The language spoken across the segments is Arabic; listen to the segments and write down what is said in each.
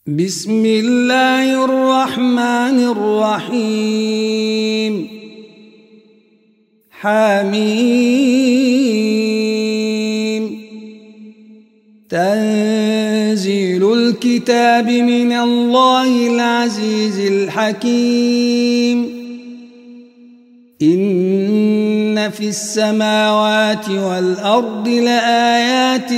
بسم الله الرحمن الرحيم. حميم. تنزيل الكتاب من الله العزيز الحكيم. إن في السماوات والأرض لآيات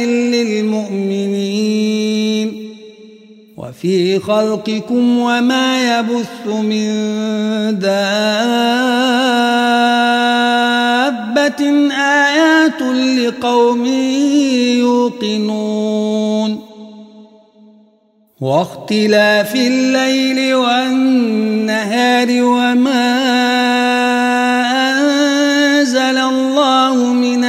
للمؤمنين وفي خلقكم وما يبث من دابة آيات لقوم يوقنون. واختلاف الليل والنهار وما أنزل الله من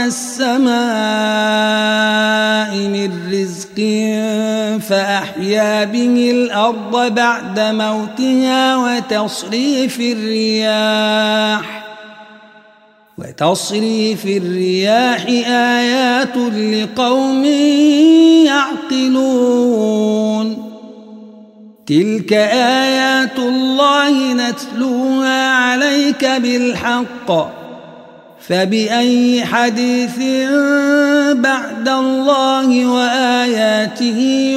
السماء من رزق فأحيا به الأرض بعد موتها وتصريف الرياح آيات لقوم يعقلون. تلك آيات الله نتلوها عليك بالحق فبأي حديث بعد الله وآياته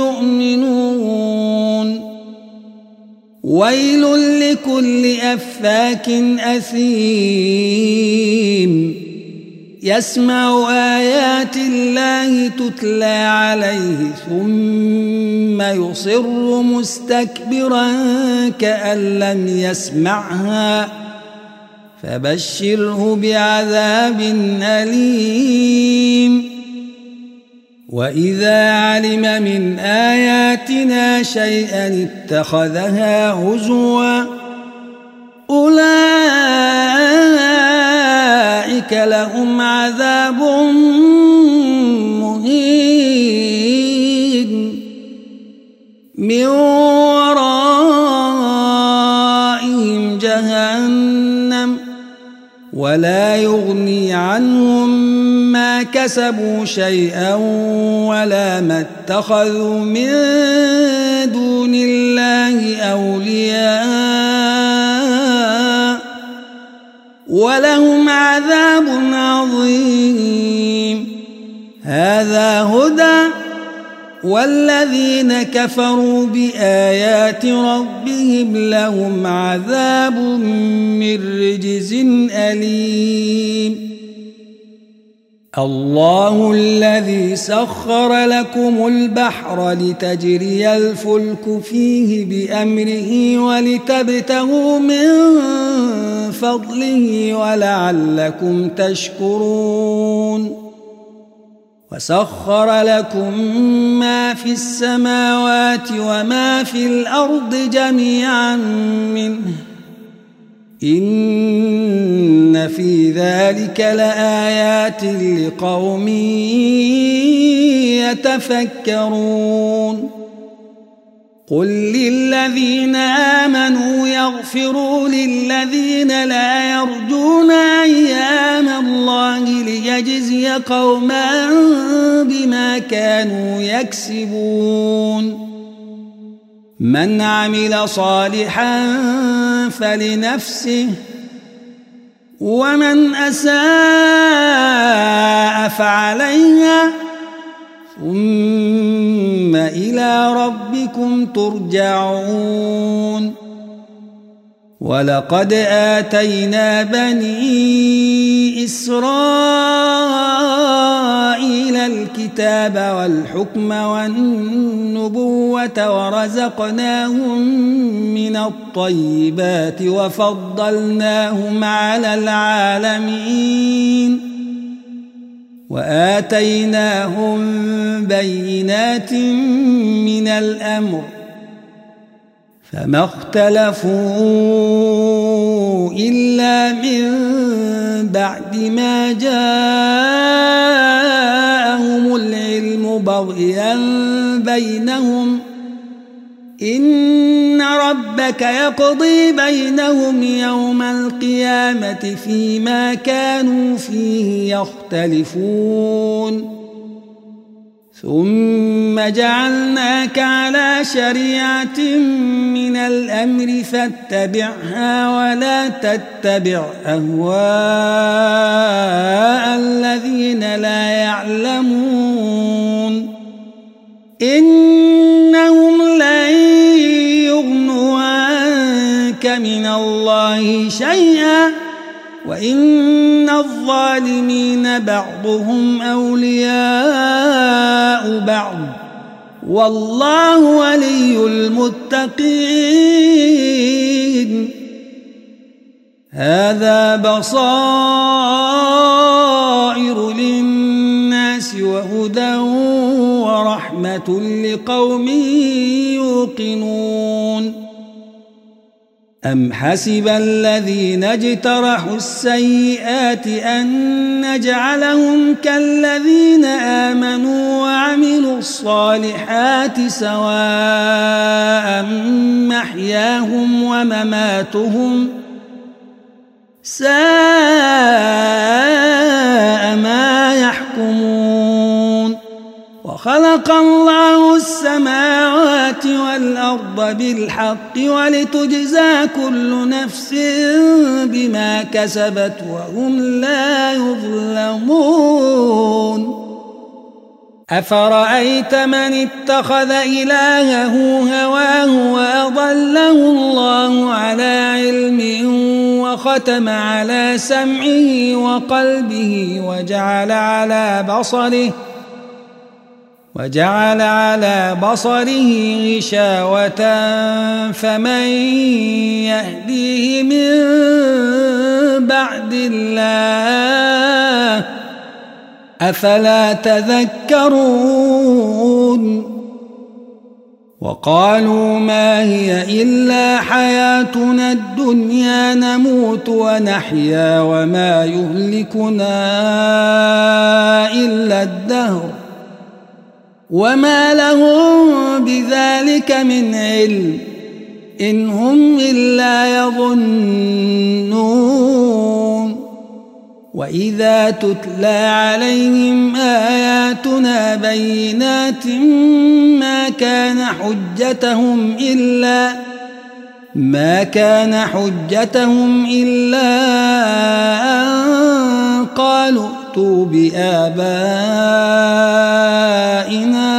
يؤمنون. ويل لكل أفاك أثيم يسمع آيات الله تتلى عليه ثم يصر مستكبرا كأن لم يسمعها فبشره بعذاب أليم. وإذا علم من آياتنا شيئا اتخذها هزوا أولئك لهم عذاب مهين من ورائهم جهنم ولا يغني عنهم ما كسبوا شيئا ولا ما اتخذوا من دون الله أولياء ولهم عذاب عظيم. هذا هدى والذين كفروا بآيات ربهم لهم عذاب من رجز أليم. الله الذي سخر لكم البحر لتجري الفلك فيه بأمره ولتبتغوا من فضله ولعلكم تشكرون. وسخر لكم ما في السماوات وما في الأرض جميعا منه إن في ذلك لآيات لقوم يتفكرون. قل للذين آمنوا يغفروا للذين لا يرجون أيام الله ليجزي قوما بما كانوا يكسبون. من عمل صالحا فلنفسه ومن أساء فعليها ثم إلى ربكم ترجعون. ولقد آتينا بني إسرائيل الكتاب والحكم والنبوة ورزقناهم من الطيبات وفضلناهم على العالمين وآتيناهم بينات من الأمر فما اختلفوا إلا من بعد ما جاءهم العلم بغيا بينهم إن ربك يقضي بينهم يوم القيامة فيما كانوا فيه يختلفون ثم جعلناك على شريعة من الأمر فاتبعها ولا تتبع أهواء الذين لا يعلمون إنهم لن يغنوا عنك من الله شيئا وإن الظالمين بعضهم أولياء بعض والله ولي المتقين هذا بصائر للناس وهدى ورحمة لقوم يوقنون أم حسب الذين اجترحوا السيئات أن نجعلهم كالذين آمنوا وعملوا الصالحات سواء محياهم ومماتهم ساء ما يحكمون وخلق الله السماوات والأرض بالحق ولتجزى كل نفس بما كسبت وهم لا يظلمون أفرأيت من اتخذ إلهه هواه وأضله الله على علم وختم على سمعه وقلبه وجعل على بصره غشاوة فمن يهديه من بعد الله أفلا تذكرون وقالوا ما هي إلا حياتنا الدنيا نموت ونحيا وما يهلكنا إلا الدهر وما لهم بذلك من علم إن هم إلا يظنون وإذا تتلى عليهم آياتنا بينات ما كان حجتهم إلا أن قالوا ائتوا بآبائنا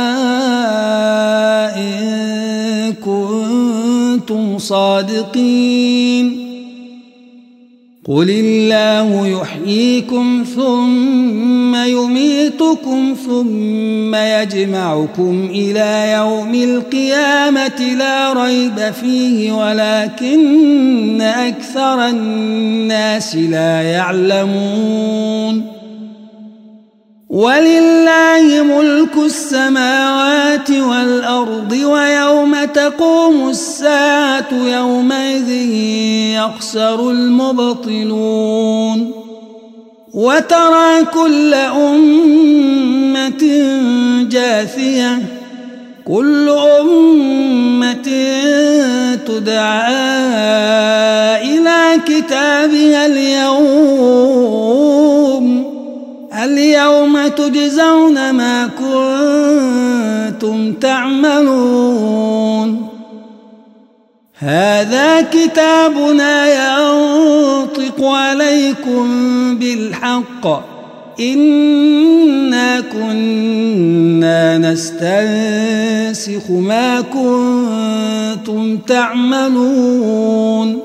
إن كنتم صادقين قل الله يحييكم ثم يميتكم ثم يجمعكم إلى يوم القيامة لا ريب فيه ولكن أكثر الناس لا يعلمون ولله ملك السماوات والأرض ويوم تقوم الساعة يومئذ يخسر المبطلون وترى كل أمة جاثية كل أمة تدعى إلى كتابها اليوم تجزون ما كنتم تعملون هذا كتابنا ينطق عليكم بالحق إنا كنا نستنسخ ما كنتم تعملون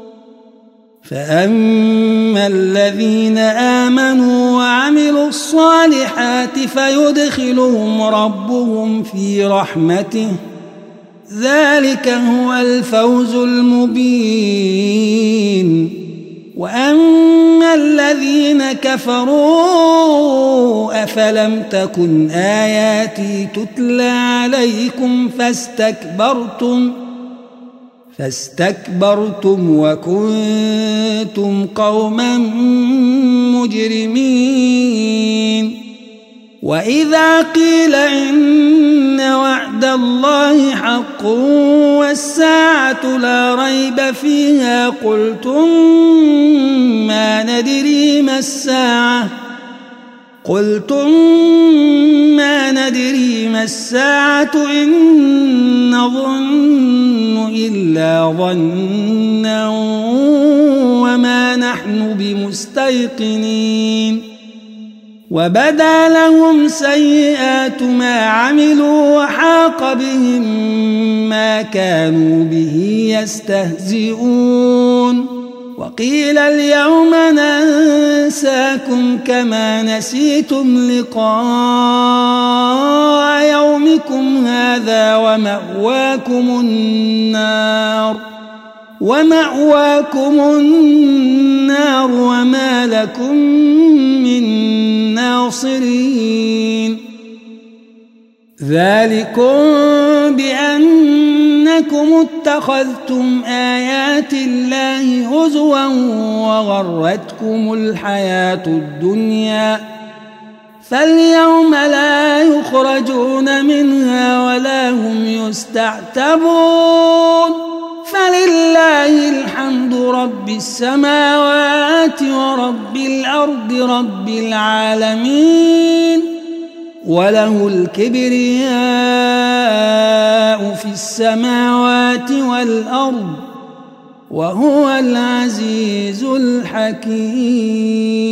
فأما الذين آمنوا وعملوا الصالحات فيدخلهم ربهم في رحمته ذلك هو الفوز المبين وأما الذين كفروا أفلم تكن آياتي تتلى عليكم فاستكبرتم وكنتم قوما مجرمين وإذا قيل إن وعد الله حق والساعة لا ريب فيها قلتم ما ندري ما الساعة قلتم ما ندري ما الساعة إن نظن إلا ظنا وما نحن بمستيقنين وبدا لهم سيئات ما عملوا وحاق بهم ما كانوا به يستهزئون وقيل اليوم ننساكم كما نسيتم لقاء يومكم هذا ومأواكم النار وما لكم من ناصرين ذلكم بأنكم اتخذتم آيات الله هزوا وغرتكم الحياة الدنيا فاليوم لا يخرجون منها ولا هم يستعتبون فلله الحمد رب السماوات ورب الأرض رب العالمين وله الكبرياء في السماوات والأرض وهو العزيز الحكيم.